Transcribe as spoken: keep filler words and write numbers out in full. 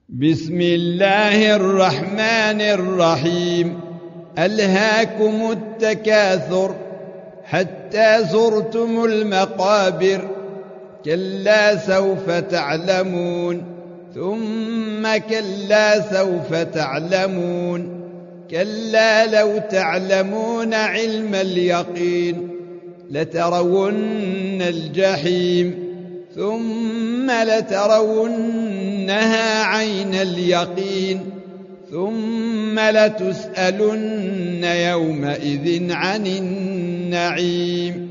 بسم الله الرحمن الرحيم. ألهاكم التكاثر حتى زرتم المقابر، كلا سوف تعلمون ثم كلا سوف تعلمون، كلا لو تعلمون علم اليقين لترون الجحيم ثم لترونها عين اليقين ثم لتسألن يومئذ عن النعيم.